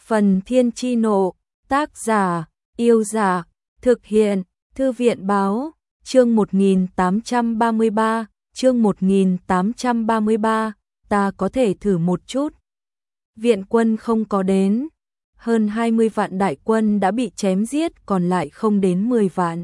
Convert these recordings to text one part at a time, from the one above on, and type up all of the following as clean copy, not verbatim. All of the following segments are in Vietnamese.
Phần Thiên Chi Nộ, tác giả, Yêu Dạ, thực hiện, Thư viện báo, chương 1833, chương 1833, ta có thể thử một chút. Viện quân không có đến, hơn 20 vạn đại quân đã bị chém giết, còn lại không đến 10 vạn.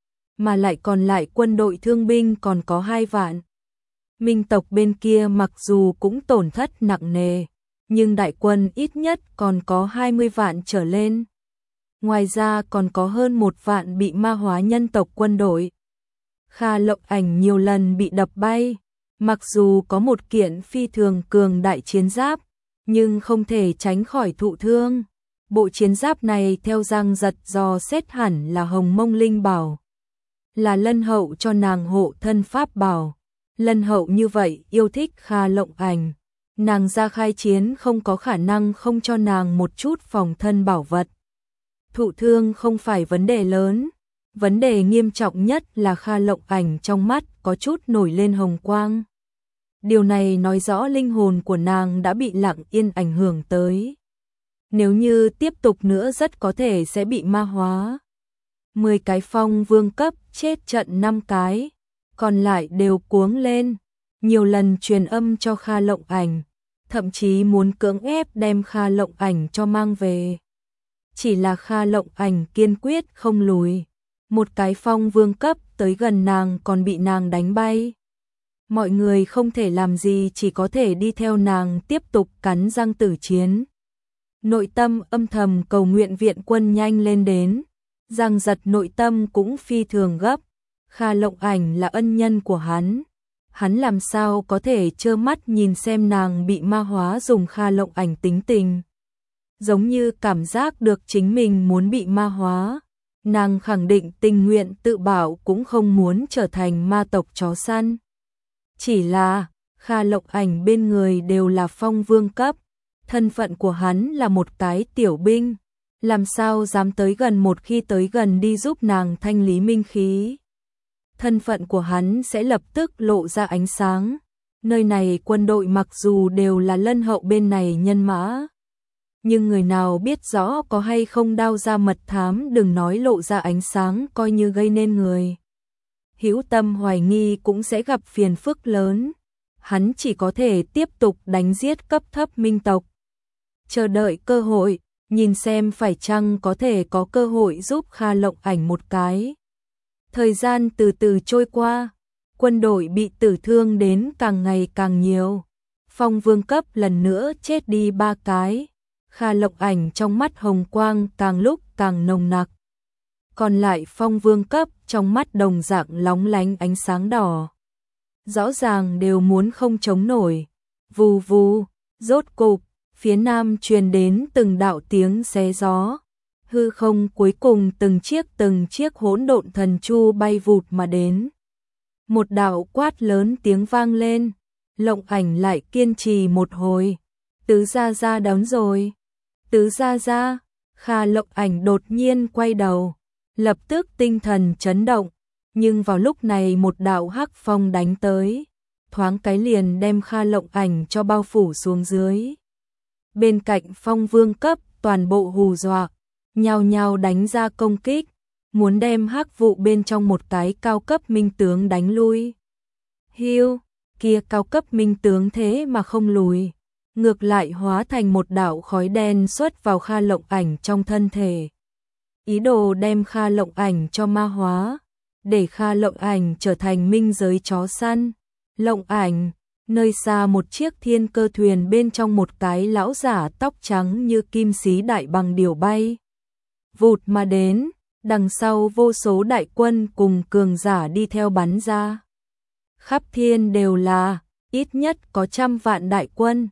Mà lại còn lại quân đội thương binh còn có 2 vạn. Minh tộc bên kia mặc dù cũng tổn thất nặng nề, nhưng đại quân ít nhất còn có 20 vạn trở lên. Ngoài ra còn có hơn 1 vạn bị ma hóa nhân tộc quân đội. Kha Lộng Ảnh nhiều lần bị đập bay, mặc dù có một kiện phi thường cường đại chiến giáp, nhưng không thể tránh khỏi thụ thương. Bộ chiến giáp này theo Giang Giật dò xét hẳn là Hồng Mông Linh Bảo, là Lân Hậu cho nàng hộ thân pháp bảo. Lân Hậu như vậy yêu thích Kha Lộng Ảnh, nàng ra khai chiến không có khả năng không cho nàng một chút phòng thân bảo vật. Thụ thương không phải vấn đề lớn, vấn đề nghiêm trọng nhất là Kha Lộng Ảnh trong mắt có chút nổi lên hồng quang. Điều này nói rõ linh hồn của nàng đã bị Lặng Yên ảnh hưởng tới. Nếu như tiếp tục nữa rất có thể sẽ bị ma hóa. 10 cái phong vương cấp chết trận 5 cái, còn lại đều cuống lên, nhiều lần truyền âm cho Kha Lộng Ảnh, thậm chí muốn cưỡng ép đem Kha Lộng Ảnh cho mang về. Chỉ là Kha Lộng Ảnh kiên quyết không lùi, một cái phong vương cấp tới gần nàng còn bị nàng đánh bay. Mọi người không thể làm gì, chỉ có thể đi theo nàng tiếp tục cắn răng tử chiến. Nội tâm âm thầm cầu nguyện viện quân nhanh lên đến. Giang Giật nội tâm cũng phi thường gấp. Kha Lộng Ảnh là ân nhân của hắn làm sao có thể trơ mắt nhìn xem nàng bị ma hóa, dùng Kha Lộng Ảnh tính tình giống như cảm giác được chính mình muốn bị ma hóa. Nàng khẳng định tình nguyện tự bảo cũng không muốn trở thành ma tộc chó săn. Chỉ là Kha Lộng Ảnh bên người đều là phong vương cấp, thân phận của hắn là một cái tiểu binh, làm sao dám tới gần, một khi tới gần đi giúp nàng thanh lý minh khí, thân phận của hắn sẽ lập tức lộ ra ánh sáng. Nơi này quân đội mặc dù đều là Lân Hậu bên này nhân mã, nhưng người nào biết rõ có hay không đao ra mật thám, đừng nói lộ ra ánh sáng, coi như gây nên người hữu tâm hoài nghi cũng sẽ gặp phiền phức lớn. Hắn chỉ có thể tiếp tục đánh giết cấp thấp minh tộc, chờ đợi cơ hội, nhìn xem phải chăng có thể có cơ hội giúp Kha Lộng Ảnh một cái. Thời gian từ từ trôi qua, quân đội bị tử thương đến càng ngày càng nhiều. Phong vương cấp lần nữa chết đi 3 cái. Kha Lộng Ảnh trong mắt hồng quang càng lúc càng nồng nặc. Còn lại phong vương cấp trong mắt đồng dạng lóng lánh ánh sáng đỏ. Rõ ràng đều muốn không chống nổi. Vù vù, rốt cục, phía nam truyền đến từng đạo tiếng xé gió. Hư không cuối cùng từng chiếc hỗn độn thần chu bay vụt mà đến. Một đạo quát lớn tiếng vang lên, Lộng Ảnh lại kiên trì một hồi. Tứ gia gia đón rồi. Tứ gia gia. Kha Lộng Ảnh đột nhiên quay đầu, lập tức tinh thần chấn động, nhưng vào lúc này một đạo hắc phong đánh tới, thoáng cái liền đem Kha Lộng Ảnh cho bao phủ xuống dưới. Bên cạnh phong vương cấp toàn bộ hù dọa, nhao nhao đánh ra công kích, muốn đem hắc vụ bên trong một cái cao cấp minh tướng đánh lui. Hiu, kia cao cấp minh tướng thế mà không lùi, ngược lại hóa thành một đạo khói đen xuất vào Kha Lộng Ảnh trong thân thể, ý đồ đem Kha Lộng Ảnh cho ma hóa, để Kha Lộng Ảnh trở thành minh giới chó săn. Lộng Ảnh, nơi xa một chiếc thiên cơ thuyền bên trong một cái lão giả tóc trắng như kim xí đại bằng điểu bay vụt mà đến, đằng sau vô số đại quân cùng cường giả đi theo bắn ra. Khắp thiên đều là, ít nhất có 100 vạn đại quân.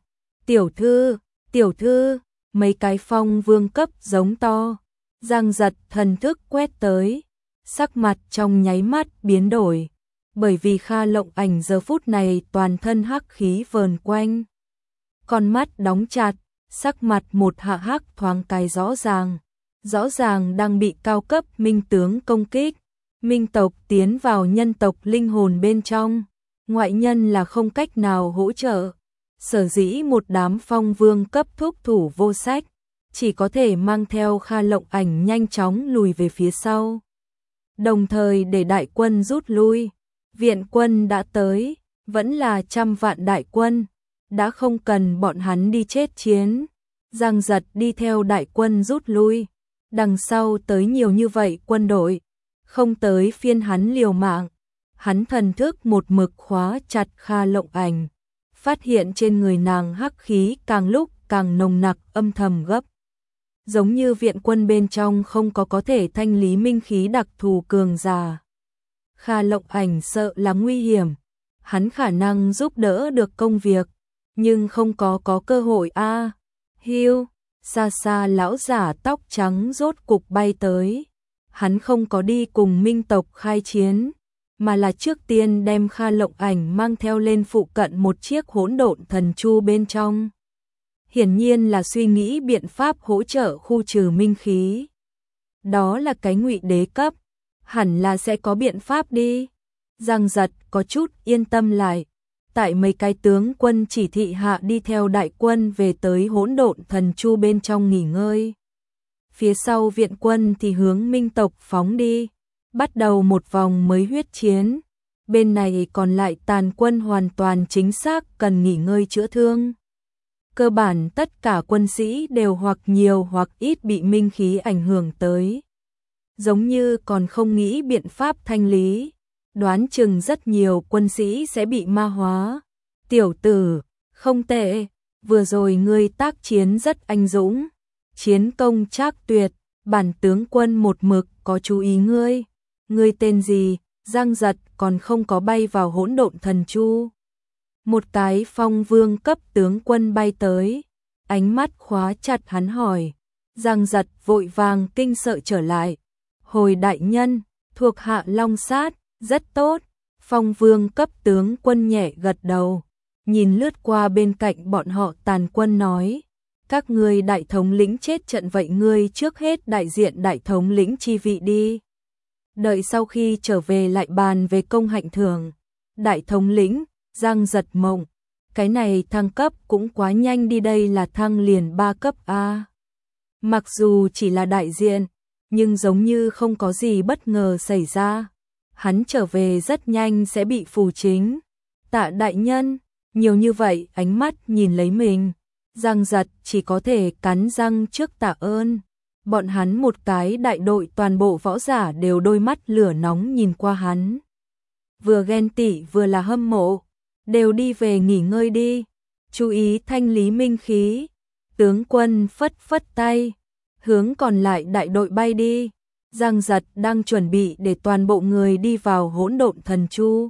Tiểu thư, mấy cái phong vương cấp giống to. Giang Giật thần thức quét tới, sắc mặt trong nháy mắt biến đổi, bởi vì Kha Lộng Ảnh giờ phút này toàn thân hắc khí vờn quanh, con mắt đóng chặt, sắc mặt một hạ hắc thoáng cái rõ ràng đang bị cao cấp minh tướng công kích. Minh tộc tiến vào nhân tộc linh hồn bên trong, ngoại nhân là không cách nào hỗ trợ. Sở dĩ một đám phong vương cấp thúc thủ vô sách, chỉ có thể mang theo Kha Lộng Ảnh nhanh chóng lùi về phía sau. Đồng thời để đại quân rút lui, viện quân đã tới, vẫn là 100 vạn đại quân, đã không cần bọn hắn đi chết chiến. Giang Giật đi theo đại quân rút lui, đằng sau tới nhiều như vậy quân đội, không tới phiên hắn liều mạng. Hắn thần thức một mực khóa chặt Kha Lộng Ảnh, phát hiện trên người nàng hắc khí càng lúc càng nồng nặc âm thầm gấp. Giống như viện quân bên trong không có thể thanh lý minh khí đặc thù cường giả. Kha Lộng Ảnh sợ là nguy hiểm, hắn khả năng giúp đỡ được công việc, nhưng không có cơ hội a. Hiu, xa xa lão giả tóc trắng rốt cục bay tới. Hắn không có đi cùng minh tộc khai chiến, mà là trước tiên đem Kha Lộng Ảnh mang theo lên phụ cận một chiếc hỗn độn thần chu bên trong. Hiển nhiên là suy nghĩ biện pháp hỗ trợ khu trừ minh khí. Đó là cái ngụy đế cấp, hẳn là sẽ có biện pháp đi. Giang Giật có chút yên tâm lại, tại mấy cái tướng quân chỉ thị hạ đi theo đại quân về tới hỗn độn thần chu bên trong nghỉ ngơi. Phía sau viện quân thì hướng minh tộc phóng đi, bắt đầu một vòng mới huyết chiến. Bên này còn lại tàn quân hoàn toàn chính xác cần nghỉ ngơi chữa thương. Cơ bản tất cả quân sĩ đều hoặc nhiều hoặc ít bị minh khí ảnh hưởng tới. Giống như còn không nghĩ biện pháp thanh lý, đoán chừng rất nhiều quân sĩ sẽ bị ma hóa. Tiểu tử, không tệ, vừa rồi ngươi tác chiến rất anh dũng, chiến công trác tuyệt, bản tướng quân một mực có chú ý ngươi. Ngươi tên gì? Giang Giật còn không có bay vào hỗn độn thần chu. Một cái phong vương cấp tướng quân bay tới, ánh mắt khóa chặt hắn hỏi. Giang Giật vội vàng kinh sợ trở lại. Hồi đại nhân, thuộc hạ Long Sát, rất tốt. Phong vương cấp tướng quân nhẹ gật đầu, nhìn lướt qua bên cạnh bọn họ tàn quân nói. Các ngươi đại thống lĩnh chết trận vậy ngươi trước hết đại diện đại thống lĩnh chi vị đi. Đợi sau khi trở về lại bàn về công hạnh thưởng. Đại thống lĩnh, Giang Giật mộng, cái này thăng cấp cũng quá nhanh đi, đây là thăng liền 3 cấp A. Mặc dù chỉ là đại diện, nhưng giống như không có gì bất ngờ xảy ra. Hắn trở về rất nhanh sẽ bị phù chính. Tạ đại nhân, nhiều như vậy ánh mắt nhìn lấy mình. Giang Giật chỉ có thể cắn răng trước tạ ơn. Bọn hắn một cái đại đội toàn bộ võ giả đều đôi mắt lửa nóng nhìn qua hắn. Vừa ghen tị vừa là hâm mộ. Đều đi về nghỉ ngơi đi. Chú ý thanh lý minh khí. Tướng quân phất phất tay, hướng còn lại đại đội bay đi. Giang Giật đang chuẩn bị để toàn bộ người đi vào hỗn độn thần chu.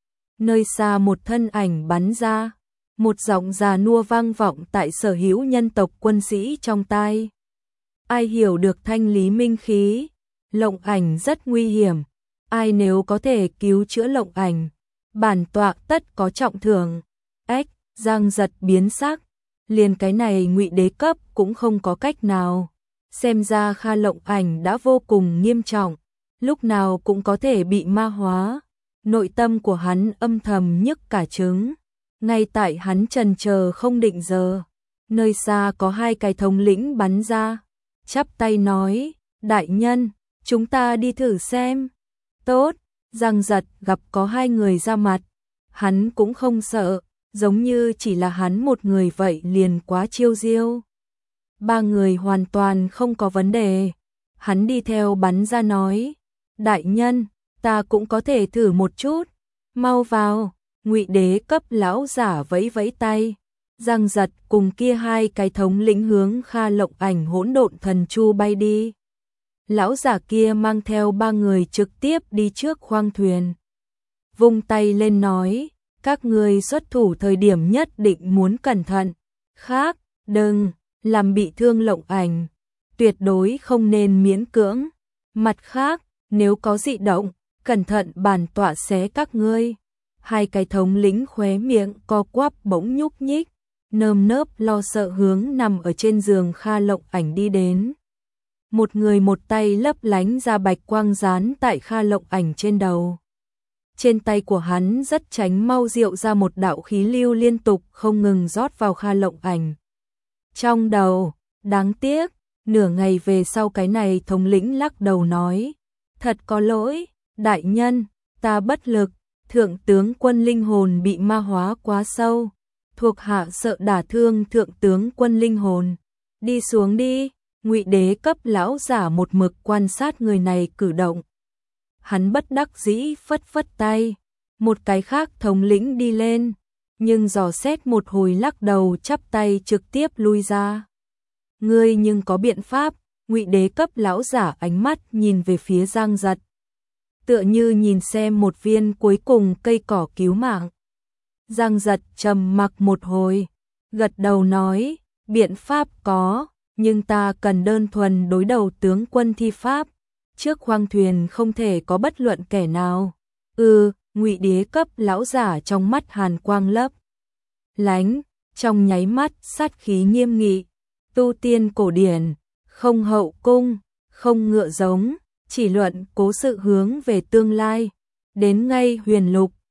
Nơi xa một thân ảnh bắn ra, một giọng già nua vang vọng tại sở hữu nhân tộc quân sĩ trong tai. Ai hiểu được thanh lý minh khí? Lộng Ảnh rất nguy hiểm. Ai nếu có thể cứu chữa Lộng Ảnh, bản tọa tất có trọng thưởng. Ếch, Giang Giật biến sắc, liền cái này ngụy đế cấp cũng không có cách nào. Xem ra Kha Lộng Ảnh đã vô cùng nghiêm trọng, lúc nào cũng có thể bị ma hóa. Nội tâm của hắn âm thầm nhức cả trứng. Ngay tại hắn chần chờ không định giờ, nơi xa có hai cái thống lĩnh bắn ra, chắp tay nói, đại nhân, chúng ta đi thử xem. Tốt, Giang Giật gặp có hai người ra mặt, hắn cũng không sợ, giống như chỉ là hắn một người vậy liền quá chiêu diêu. Ba người hoàn toàn không có vấn đề. Hắn đi theo bắn ra nói, đại nhân, ta cũng có thể thử một chút, mau vào. Ngụy đế cấp lão giả vẫy vẫy tay. Giang Giật cùng kia hai cái thống lĩnh hướng Kha Lộng Ảnh hỗn độn thần chu bay đi. Lão giả kia mang theo ba người trực tiếp đi trước khoang thuyền. Vung tay lên nói, các ngươi xuất thủ thời điểm nhất định muốn cẩn thận. Khác, đừng làm bị thương Lộng Ảnh, tuyệt đối không nên miễn cưỡng. Mặt khác, nếu có dị động, cẩn thận bản tọa xé các ngươi. Hai cái thống lĩnh khóe miệng co quắp bỗng nhúc nhích, nơm nớp lo sợ hướng nằm ở trên giường Kha Lộng Ảnh đi đến. Một người một tay lấp lánh ra bạch quang dán tại Kha Lộng Ảnh trên đầu. Trên tay của hắn rất tránh mau diệu ra một đạo khí lưu liên tục không ngừng rót vào Kha Lộng Ảnh. Trong đầu, đáng tiếc, Nửa ngày về sau cái này thống lĩnh lắc đầu nói, thật có lỗi, đại nhân, ta bất lực, thượng tướng quân linh hồn bị ma hóa quá sâu, thuộc hạ sợ đả thương thượng tướng quân linh hồn. Đi xuống đi. Ngụy Đế cấp lão giả một mực quan sát người này cử động. Hắn bất đắc dĩ phất phất tay, một cái khác thống lĩnh đi lên, nhưng dò xét một hồi lắc đầu chắp tay trực tiếp lui ra. Ngươi nhưng có biện pháp? Ngụy Đế cấp lão giả ánh mắt nhìn về phía Giang Giật, tựa như nhìn xem một viên cuối cùng cây cỏ cứu mạng. Giang Giật trầm mặc một hồi, gật đầu nói, biện pháp có, nhưng ta cần đơn thuần đối đầu tướng quân thi pháp, trước khoang thuyền không thể có bất luận kẻ nào. Ngụy Đế cấp lão giả trong mắt hàn quang lấp lánh, trong nháy mắt sát khí nghiêm nghị, tu tiên cổ điển, không hậu cung, không ngựa giống, chỉ luận cố sự hướng về tương lai, đến ngay huyền lục,